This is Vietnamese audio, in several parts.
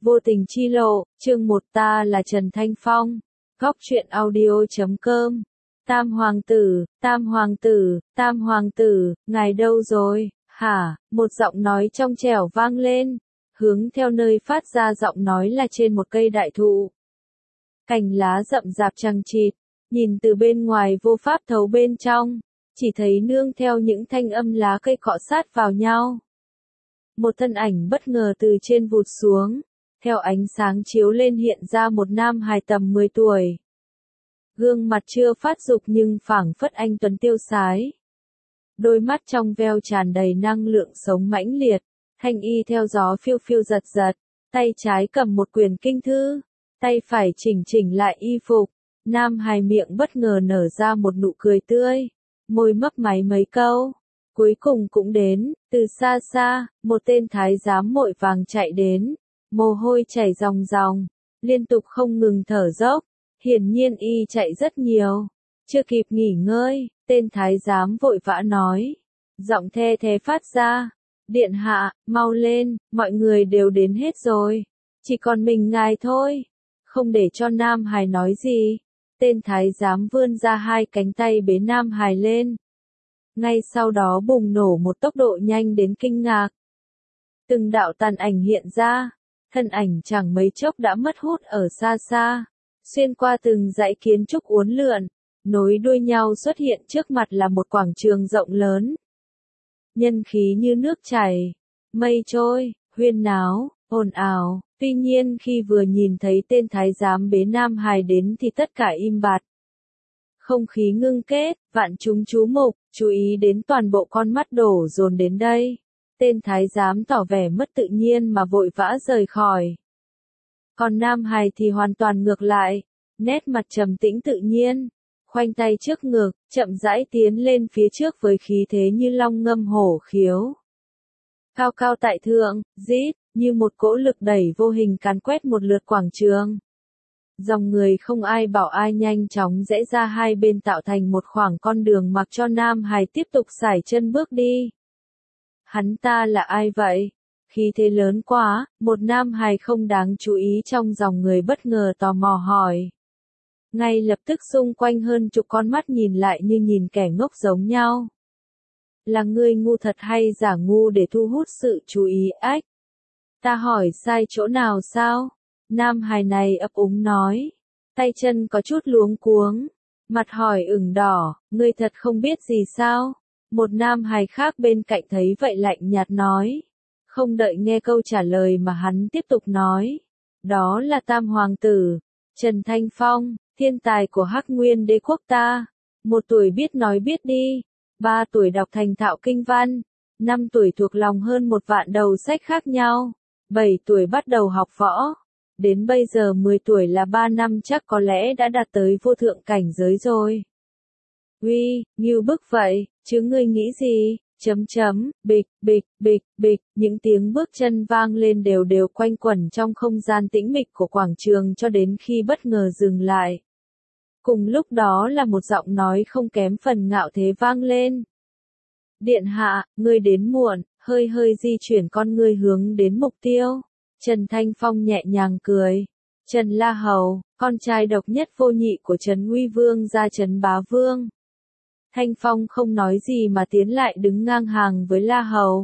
Vô tình chi lộ, chương 1 ta là Trần Thanh Phong. Góc truyện audio.com. Tam hoàng tử, tam hoàng tử, tam hoàng tử, ngài đâu rồi, hả? Một giọng nói trong trẻo vang lên, hướng theo nơi phát ra giọng nói là trên một cây đại thụ. Cành lá rậm rạp chằng chịt, nhìn từ bên ngoài vô pháp thấu bên trong, chỉ thấy nương theo những thanh âm lá cây cọ sát vào nhau. Một thân ảnh bất ngờ từ trên vụt xuống, theo ánh sáng chiếu lên hiện ra một nam hài tầm 10 tuổi. Gương mặt chưa phát dục nhưng phảng phất anh tuấn tiêu sái. Đôi mắt trong veo tràn đầy năng lượng sống mãnh liệt, thanh y theo gió phiêu phiêu giật giật, tay trái cầm một quyển kinh thư, tay phải chỉnh lại y phục. Nam hài miệng bất ngờ nở ra một nụ cười tươi, môi mấp máy mấy câu. Cuối cùng cũng đến, từ xa xa, một tên thái giám vội vàng chạy đến, mồ hôi chảy ròng ròng, liên tục không ngừng thở dốc, hiển nhiên y chạy rất nhiều. Chưa kịp nghỉ ngơi, tên thái giám vội vã nói, giọng the thế phát ra, điện hạ, mau lên, mọi người đều đến hết rồi, chỉ còn mình ngài thôi. Không để cho nam hài nói gì, tên thái giám vươn ra hai cánh tay bế nam hài lên. Ngay sau đó bùng nổ một tốc độ nhanh đến kinh ngạc. Từng đạo tàn ảnh hiện ra, thân ảnh chẳng mấy chốc đã mất hút ở xa xa, xuyên qua từng dãy kiến trúc uốn lượn, nối đuôi nhau xuất hiện trước mặt là một quảng trường rộng lớn. Nhân khí như nước chảy, mây trôi, huyên náo, ồn ào, tuy nhiên khi vừa nhìn thấy tên thái giám bế nam hài đến thì tất cả im bặt. Không khí ngưng kết, vạn chúng chú mục, chú ý đến toàn bộ con mắt đổ dồn đến đây. Tên thái giám tỏ vẻ mất tự nhiên mà vội vã rời khỏi. Còn nam hài thì hoàn toàn ngược lại, nét mặt trầm tĩnh tự nhiên, khoanh tay trước ngực, chậm rãi tiến lên phía trước với khí thế như long ngâm hổ khiếu. Cao cao tại thượng, rít, như một cỗ lực đẩy vô hình càn quét một lượt quảng trường. Dòng người không ai bảo ai nhanh chóng rẽ ra hai bên tạo thành một khoảng con đường mặc cho nam hài tiếp tục sải chân bước đi. Hắn ta là ai vậy? Khí thế lớn quá, một nam hài không đáng chú ý trong dòng người bất ngờ tò mò hỏi. Ngay lập tức xung quanh hơn chục con mắt nhìn lại như nhìn kẻ ngốc giống nhau. Là ngươi ngu thật hay giả ngu để thu hút sự chú ý ách? Ta hỏi sai chỗ nào sao? Nam hài này ấp úng nói, tay chân có chút luống cuống, mặt hỏi ửng đỏ, ngươi thật không biết gì sao? Một nam hài khác bên cạnh thấy vậy lạnh nhạt nói, không đợi nghe câu trả lời mà hắn tiếp tục nói, đó là tam hoàng tử, Trần Thanh Phong, thiên tài của Hắc Nguyên đế quốc ta, 1 tuổi biết nói biết đi, 3 tuổi đọc thành thạo kinh văn, 5 tuổi thuộc lòng hơn 1 vạn đầu sách khác nhau, 7 tuổi bắt đầu học võ. Đến bây giờ 10 tuổi là 3 năm chắc có lẽ đã đạt tới vô thượng cảnh giới rồi. Uy, ngưu bức vậy, chứ ngươi nghĩ gì? Bịch, bịch, bịch, bịch, những tiếng bước chân vang lên đều quanh quẩn trong không gian tĩnh mịch của quảng trường cho đến khi bất ngờ dừng lại. Cùng lúc đó là một giọng nói không kém phần ngạo thế vang lên. Điện hạ, ngươi đến muộn, hơi di chuyển con ngươi hướng đến mục tiêu. Trần Thanh Phong nhẹ nhàng cười. Trần La Hầu, con trai độc nhất vô nhị của Trần Uy Vương gia Trần Bá Vương. Thanh Phong không nói gì mà tiến lại đứng ngang hàng với La Hầu.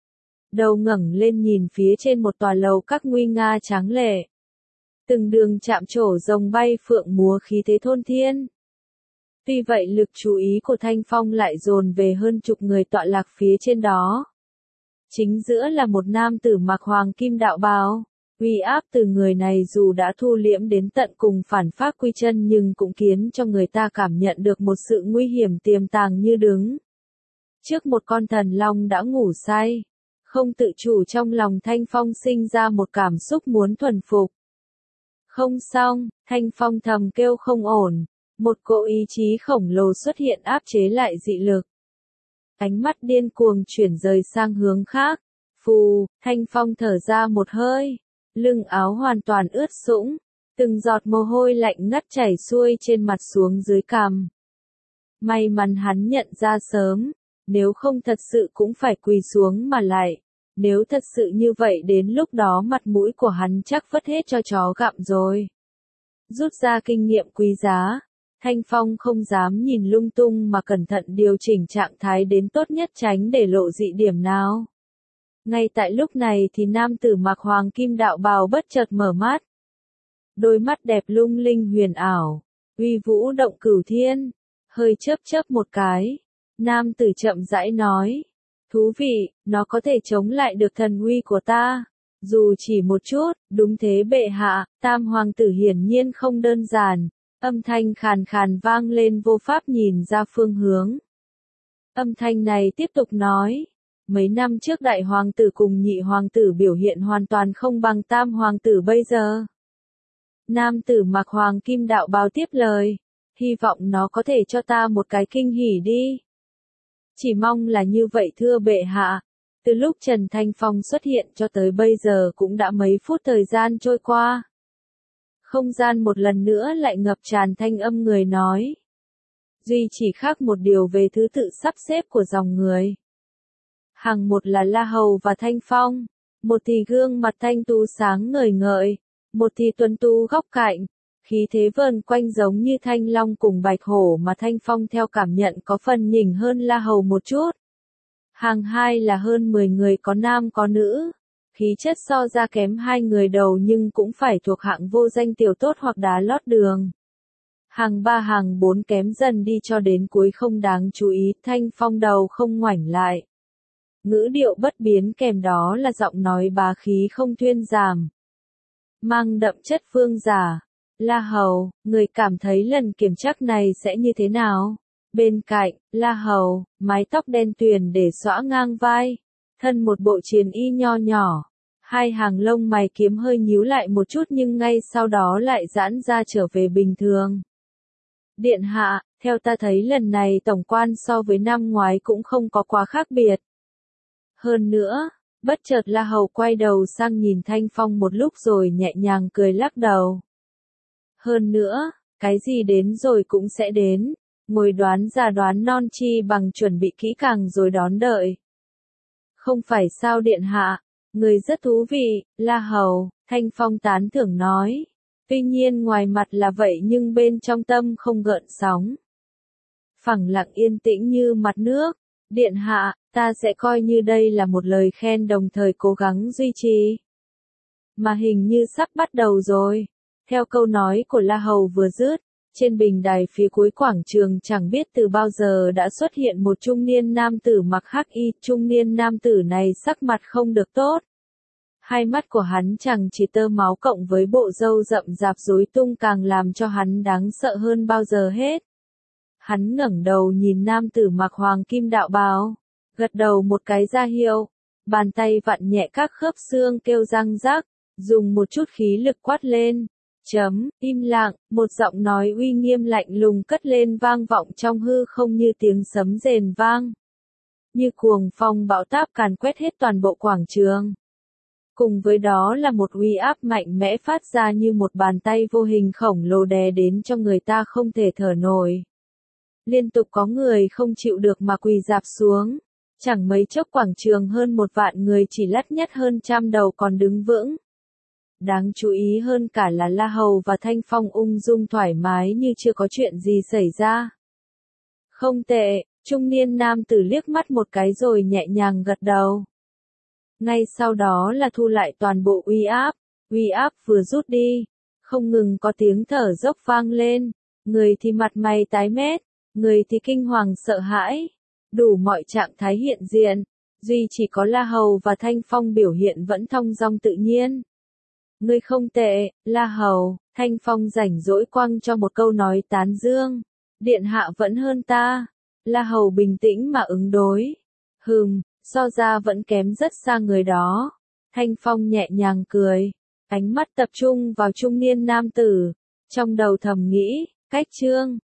Đầu ngẩng lên nhìn phía trên một tòa lầu các nguy nga tráng lệ. Từng đường chạm trổ rồng bay phượng múa khí thế thôn thiên. Tuy vậy lực chú ý của Thanh Phong lại dồn về hơn chục người tọa lạc phía trên đó. Chính giữa là một nam tử mặc hoàng kim đạo bào, uy áp từ người này dù đã thu liễm đến tận cùng phản phác quy chân nhưng cũng khiến cho người ta cảm nhận được một sự nguy hiểm tiềm tàng như đứng trước một con thần long đã ngủ say. Không tự chủ trong lòng Thanh Phong sinh ra một cảm xúc muốn thuần phục. Không xong, Thanh Phong thầm kêu không ổn, một cỗ ý chí khổng lồ xuất hiện áp chế lại dị lực. Ánh mắt điên cuồng chuyển rời sang hướng khác. Phù, Thanh Phong thở ra một hơi. Lưng áo hoàn toàn ướt sũng. Từng giọt mồ hôi lạnh ngắt chảy xuôi trên mặt xuống dưới cằm. May mắn hắn nhận ra sớm. Nếu không thật sự cũng phải quỳ xuống mà lại. Nếu thật sự như vậy đến lúc đó mặt mũi của hắn chắc vứt hết cho chó gặm rồi. Rút ra kinh nghiệm quý giá, Thanh Phong không dám nhìn lung tung mà cẩn thận điều chỉnh trạng thái đến tốt nhất tránh để lộ dị điểm nào. Ngay tại lúc này thì nam tử mặc hoàng kim đạo bào bất chợt mở mắt. Đôi mắt đẹp lung linh huyền ảo, uy vũ động cửu thiên, hơi chớp chớp một cái. Nam tử chậm rãi nói, thú vị, nó có thể chống lại được thần uy của ta. Dù chỉ một chút, đúng thế bệ hạ, tam hoàng tử hiển nhiên không đơn giản. Âm thanh khàn khàn vang lên vô pháp nhìn ra phương hướng. Âm thanh này tiếp tục nói, mấy năm trước đại hoàng tử cùng nhị hoàng tử biểu hiện hoàn toàn không bằng tam hoàng tử bây giờ. Nam tử mặc hoàng kim đạo bào tiếp lời, hy vọng nó có thể cho ta một cái kinh hỉ đi. Chỉ mong là như vậy thưa bệ hạ. Từ lúc Trần Thanh Phong xuất hiện cho tới bây giờ cũng đã mấy phút thời gian trôi qua. Không gian một lần nữa lại ngập tràn thanh âm người nói. Duy chỉ khác một điều về thứ tự sắp xếp của dòng người. Hàng một là La Hầu và Thanh Phong, một thì gương mặt thanh tú sáng ngời ngợi, một thì tuấn tú góc cạnh, khí thế vờn quanh giống như thanh long cùng bạch hổ mà Thanh Phong theo cảm nhận có phần nhỉnh hơn La Hầu một chút. Hàng hai là hơn 10 người có nam có nữ, khí chất so ra kém hai người đầu nhưng cũng phải thuộc hạng vô danh tiểu tốt hoặc đá lót đường. Hàng ba hàng bốn kém dần đi cho đến cuối không đáng chú ý, Thanh Phong đầu không ngoảnh lại. Ngữ điệu bất biến kèm đó là giọng nói bá khí không thuyên giảm. Mang đậm chất vương giả. La Hầu, người cảm thấy lần kiểm trắc này sẽ như thế nào? Bên cạnh, La Hầu, mái tóc đen tuyền để xõa ngang vai, thân một bộ chiến y nho nhỏ, hai hàng lông mày kiếm hơi nhíu lại một chút nhưng ngay sau đó lại giãn ra trở về bình thường. Điện hạ, theo ta thấy lần này tổng quan so với năm ngoái cũng không có quá khác biệt. Hơn nữa, bất chợt La Hầu quay đầu sang nhìn Thanh Phong một lúc rồi nhẹ nhàng cười lắc đầu. Hơn nữa, cái gì đến rồi cũng sẽ đến. Ngồi đoán già đoán non chi bằng chuẩn bị kỹ càng rồi đón đợi. Không phải sao điện hạ, người rất thú vị, La Hầu, Thanh Phong tán thưởng nói. Tuy nhiên ngoài mặt là vậy nhưng bên trong tâm không gợn sóng. Phẳng lặng yên tĩnh như mặt nước, điện hạ, ta sẽ coi như đây là một lời khen đồng thời cố gắng duy trì. Mà hình như sắp bắt đầu rồi. Theo câu nói của La Hầu vừa dứt. Trên bình đài phía cuối quảng trường chẳng biết từ bao giờ đã xuất hiện một trung niên nam tử mặc hắc y, trung niên nam tử này sắc mặt không được tốt. Hai mắt của hắn chẳng chỉ tơ máu cộng với bộ râu rậm rạp rối tung càng làm cho hắn đáng sợ hơn bao giờ hết. Hắn ngẩng đầu nhìn nam tử mặc hoàng kim đạo bào, gật đầu một cái ra hiệu, bàn tay vặn nhẹ các khớp xương kêu răng rắc, dùng một chút khí lực quát lên. Im lặng, một giọng nói uy nghiêm lạnh lùng cất lên vang vọng trong hư không như tiếng sấm rền vang. Như cuồng phong bão táp càn quét hết toàn bộ quảng trường. Cùng với đó là một uy áp mạnh mẽ phát ra như một bàn tay vô hình khổng lồ đè đến cho người ta không thể thở nổi. Liên tục có người không chịu được mà quỳ rạp xuống. Chẳng mấy chốc quảng trường hơn 1 vạn người chỉ lắt nhắt hơn trăm đầu còn đứng vững. Đáng chú ý hơn cả là La Hầu và Thanh Phong ung dung thoải mái như chưa có chuyện gì xảy ra. Không tệ, trung niên nam tử liếc mắt một cái rồi nhẹ nhàng gật đầu. Ngay sau đó là thu lại toàn bộ uy áp vừa rút đi, không ngừng có tiếng thở dốc vang lên, người thì mặt mày tái mét, người thì kinh hoàng sợ hãi, đủ mọi trạng thái hiện diện, duy chỉ có La Hầu và Thanh Phong biểu hiện vẫn thong dong tự nhiên. Ngươi không tệ, La Hầu, Thanh Phong rảnh rỗi quăng cho một câu nói tán dương. Điện hạ vẫn hơn ta. La Hầu bình tĩnh mà ứng đối. So ra vẫn kém rất xa người đó. Thanh Phong nhẹ nhàng cười. Ánh mắt tập trung vào trung niên nam tử. Trong đầu thầm nghĩ, cách chương.